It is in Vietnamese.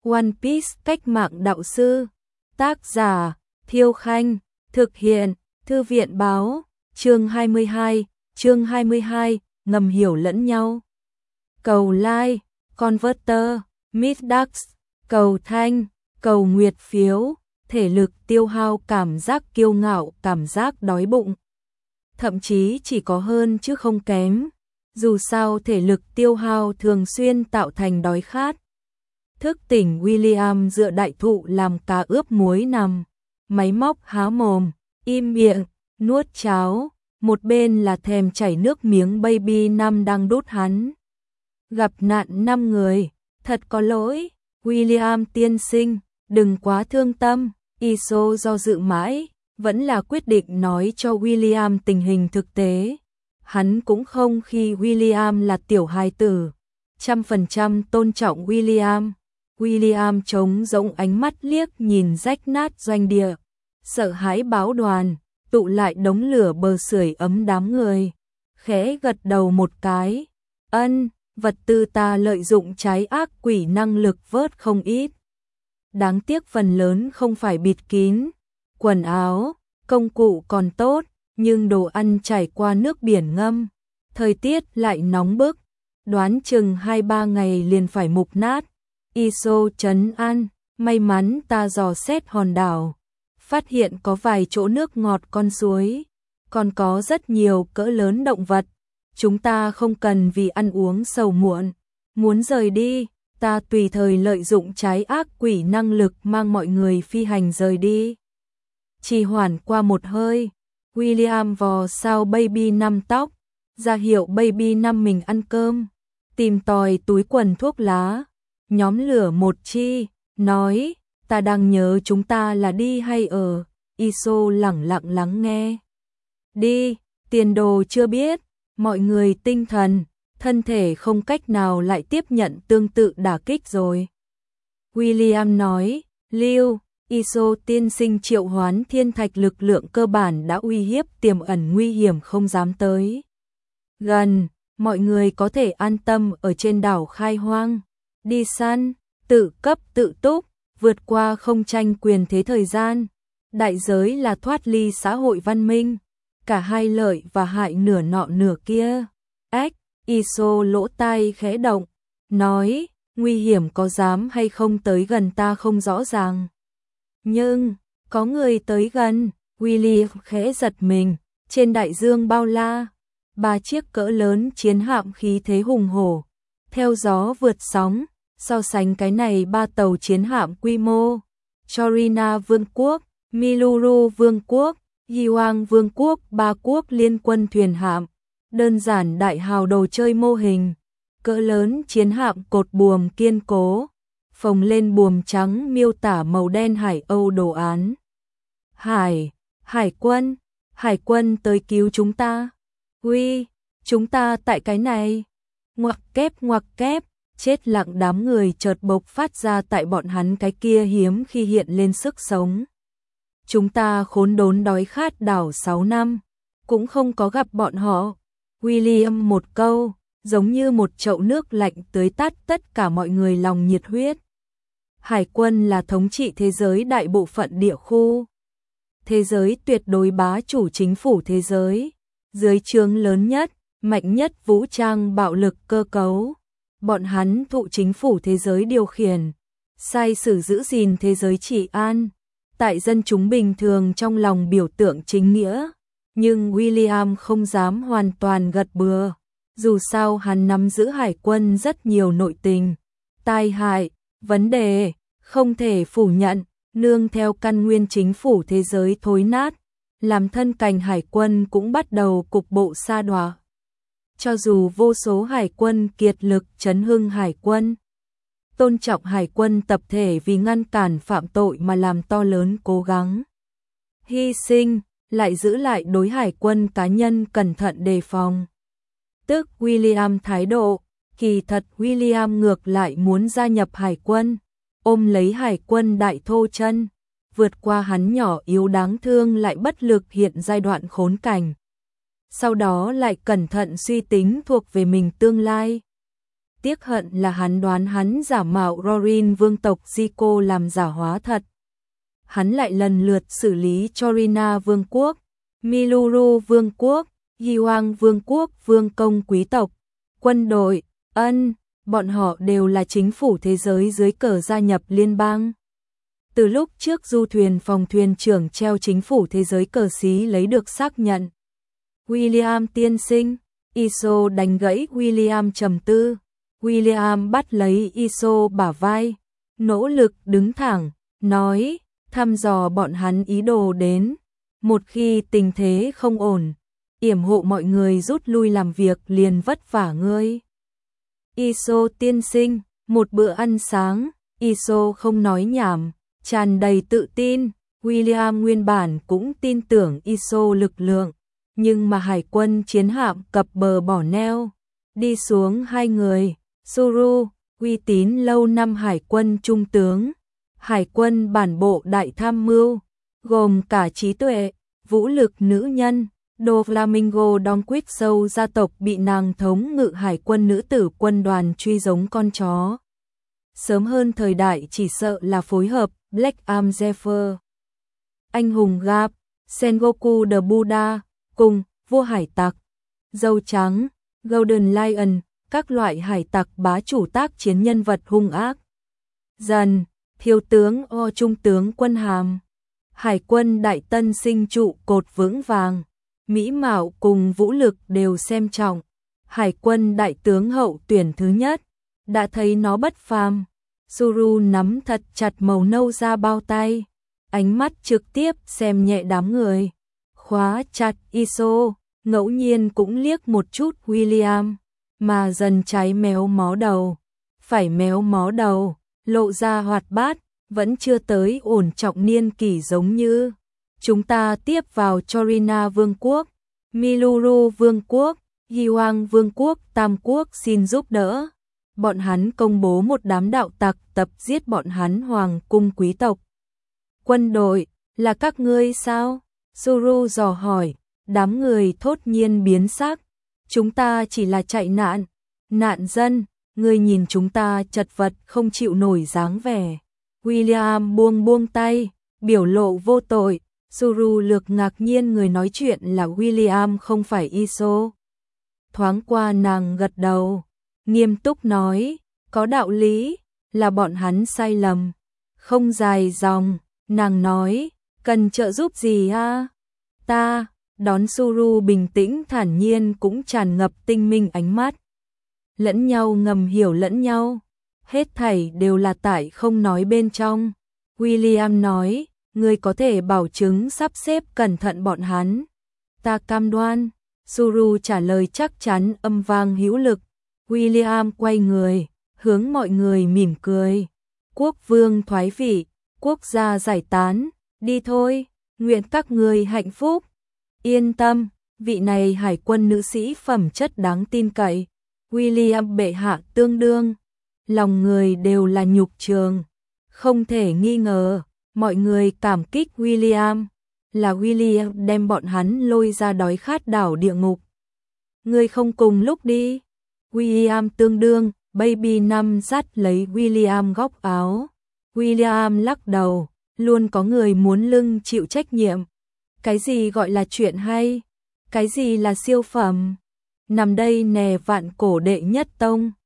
One Piece cách mạng đạo sư. Tác giả Thiêu Khanh. Thực hiện Thư viện Báo. Chương 22, ngầm hiểu lẫn nhau. Cầu like, converter, Middax, cầu thanh, cầu nguyệt phiếu, thể lực tiêu hao, cảm giác kiêu ngạo, cảm giác đói bụng. Thậm chí chỉ có hơn chứ không kém. Dù sao thể lực tiêu hao thường xuyên tạo thành đói khát. Thức tỉnh William dựa đại thụ làm cá ướp muối nằm, máy móc há mồm, im miệng, nuốt cháo, một bên là thèm chảy nước miếng baby năm đang đút hắn. Gặp nạn 5 người, thật có lỗi, William tiên sinh, đừng quá thương tâm. Iso do dự mãi, vẫn là quyết định nói cho William tình hình thực tế. Hắn cũng không khi William là tiểu hài tử, 100% tôn trọng William. William trống rỗng ánh mắt liếc nhìn rách nát doanh địa, sợ hãi báo đoàn, tụ lại đống lửa bờ sưởi ấm đám người. Khẽ gật đầu một cái, ân, vật tư ta lợi dụng trái ác quỷ năng lực vớt không ít. Đáng tiếc phần lớn không phải bịt kín, quần áo, công cụ còn tốt, nhưng đồ ăn trải qua nước biển ngâm, thời tiết lại nóng bức, đoán chừng 2-3 ngày liền phải mục nát. Iso trấn an, may mắn ta dò xét hòn đảo, phát hiện có vài chỗ nước ngọt con suối, còn có rất nhiều cỡ lớn động vật, chúng ta không cần vì ăn uống sầu muộn, muốn rời đi, ta tùy thời lợi dụng trái ác quỷ năng lực mang mọi người phi hành rời đi. Trì hoãn qua một hơi, William vò sao baby năm tóc, ra hiệu baby năm mình ăn cơm, tìm tòi túi quần thuốc lá, nhóm lửa một chi, nói, ta đang nhớ chúng ta là đi hay ở. Iso lẳng lặng lắng nghe. Đi, tiền đồ chưa biết, mọi người tinh thần, thân thể không cách nào lại tiếp nhận tương tự đả kích rồi. William nói, Lưu, Iso tiên sinh triệu hoán thiên thạch lực lượng cơ bản đã uy hiếp tiềm ẩn nguy hiểm không dám tới gần, mọi người có thể an tâm ở trên đảo khai hoang, đi săn, tự cấp tự túc, vượt qua không tranh quyền thế thời gian, đại giới là thoát ly xã hội văn minh, cả hai lợi và hại nửa nọ nửa kia. Ách, Iso lỗ tai khẽ động, nói, nguy hiểm có dám hay không tới gần ta không rõ ràng. Nhưng, có người tới gần, William khẽ giật mình, trên đại dương bao la, 3 chiếc cỡ lớn chiến hạm khí thế hùng hổ, theo gió vượt sóng, so sánh cái này 3 tàu chiến hạm quy mô, Chorina Vương quốc, Miluru Vương quốc, Yiwang Vương quốc, 3 quốc liên quân thuyền hạm, đơn giản đại hào đồ chơi mô hình, cỡ lớn chiến hạm cột buồm kiên cố, phồng lên buồm trắng miêu tả màu đen Hải Âu đồ án. Hải quân tới cứu chúng ta. Uy, chúng ta tại cái này. Ngoặc kép, chết lặng đám người chợt bộc phát ra tại bọn hắn cái kia hiếm khi hiện lên sức sống. Chúng ta khốn đốn đói khát đảo 6 năm, cũng không có gặp bọn họ. William một câu, giống như một chậu nước lạnh tưới tắt tất cả mọi người lòng nhiệt huyết. Hải quân là thống trị thế giới đại bộ phận địa khu. Thế giới tuyệt đối bá chủ chính phủ thế giới, dưới trướng lớn nhất, mạnh nhất vũ trang bạo lực cơ cấu. Bọn hắn thụ chính phủ thế giới điều khiển, sai sử giữ gìn thế giới trị an, tại dân chúng bình thường trong lòng biểu tượng chính nghĩa. Nhưng William không dám hoàn toàn gật bừa, dù sao hắn nắm giữ hải quân rất nhiều nội tình, tai hại, vấn đề, không thể phủ nhận, nương theo căn nguyên chính phủ thế giới thối nát, làm thân cành hải quân cũng bắt đầu cục bộ sa đọa. Cho dù vô số hải quân kiệt lực chấn hưng hải quân, tôn trọng hải quân tập thể vì ngăn cản phạm tội mà làm to lớn cố gắng, hy sinh, lại giữ lại đối hải quân cá nhân cẩn thận đề phòng. Tức William thái độ, kỳ thật William ngược lại muốn gia nhập hải quân, ôm lấy hải quân đại thô chân, vượt qua hắn nhỏ yếu đáng thương lại bất lực hiện giai đoạn khốn cảnh. Sau đó lại cẩn thận suy tính thuộc về mình tương lai. tiếc hận là hắn đoán hắn giả mạo Rorin vương tộc Zico làm giả hóa thật. Hắn lại lần lượt xử lý Chorina vương quốc, Miluru vương quốc, Yiwang vương quốc, vương công quý tộc, quân đội, bọn họ đều là chính phủ thế giới dưới cờ gia nhập liên bang. Từ lúc trước du thuyền phòng thuyền trưởng treo chính phủ thế giới cờ xí lấy được xác nhận. William tiên sinh, Iso đánh gãy William trầm tư. William bắt lấy Iso bả vai, nỗ lực đứng thẳng, nói, thăm dò bọn hắn ý đồ đến. Một khi tình thế không ổn, yểm hộ mọi người rút lui làm việc liền vất vả ngươi. Iso tiên sinh, một bữa ăn sáng, Iso không nói nhảm, tràn đầy tự tin. William nguyên bản cũng tin tưởng Iso lực lượng, nhưng mà hải quân chiến hạm cập bờ bỏ neo, đi xuống hai người, Suru, uy tín lâu năm hải quân trung tướng, hải quân bản bộ đại tham mưu, gồm cả trí tuệ, vũ lực nữ nhân, Doflamingo Donquixow gia tộc bị nàng thống ngự hải quân nữ tử quân đoàn truy giống con chó. Sớm hơn thời đại chỉ sợ là phối hợp Black Arm Zephyr. Anh hùng Gap, Sengoku the Buddha, cùng vua hải tặc, dâu trắng, Golden Lion, các loại hải tặc bá chủ tác chiến nhân vật hung ác. Dần, thiếu tướng O trung tướng quân hàm, hải quân đại tân sinh trụ cột vững vàng, mỹ mạo cùng vũ lực đều xem trọng. Hải quân đại tướng hậu tuyển thứ nhất, đã thấy nó bất phàm. Suru nắm thật chặt màu nâu da bao tay, ánh mắt trực tiếp xem nhẹ đám người, khóa chặt Iso, ngẫu nhiên cũng liếc một chút William, mà dần trái méo mó đầu, phải méo mó đầu, lộ ra hoạt bát, vẫn chưa tới ổn trọng niên kỷ giống như. Chúng ta tiếp vào Chorina vương quốc, Miluru vương quốc, Yiwang vương quốc, Tam quốc xin giúp đỡ. Bọn hắn công bố một đám đạo tặc tập giết bọn hắn hoàng cung quý tộc. Quân đội, là các ngươi sao? Suru dò hỏi, đám người thốt nhiên biến sắc. Chúng ta chỉ là chạy nạn, nạn dân, ngươi nhìn chúng ta chật vật không chịu nổi dáng vẻ. William buông tay, biểu lộ vô tội. Suru lược ngạc nhiên người nói chuyện là William không phải Iso. Thoáng qua nàng gật đầu, nghiêm túc nói, có đạo lý, là bọn hắn sai lầm. Không dài dòng, nàng nói, cần trợ giúp gì à? Ta, đón Suru bình tĩnh thản nhiên cũng tràn ngập tinh minh ánh mắt. Lẫn nhau ngầm hiểu lẫn nhau, hết thảy đều là tại không nói bên trong. William nói, ngươi có thể bảo chứng sắp xếp cẩn thận bọn hắn. Ta cam đoan. Suru trả lời chắc chắn âm vang hữu lực. William quay người, hướng mọi người mỉm cười. Quốc vương thoái vị, quốc gia giải tán, đi thôi, nguyện các người hạnh phúc. Yên tâm, vị này hải quân nữ sĩ phẩm chất đáng tin cậy. William bệ hạ tương đương, lòng người đều là nhục trường. Không thể nghi ngờ, mọi người cảm kích William. Là William đem bọn hắn lôi ra đói khát đảo địa ngục. Ngươi không cùng lúc đi. William tương đương, Baby Năm dắt lấy William góc áo. William lắc đầu, luôn có người muốn lưng chịu trách nhiệm. Cái gì gọi là chuyện hay? Cái gì là siêu phẩm? Nằm đây nè vạn cổ đệ nhất tông.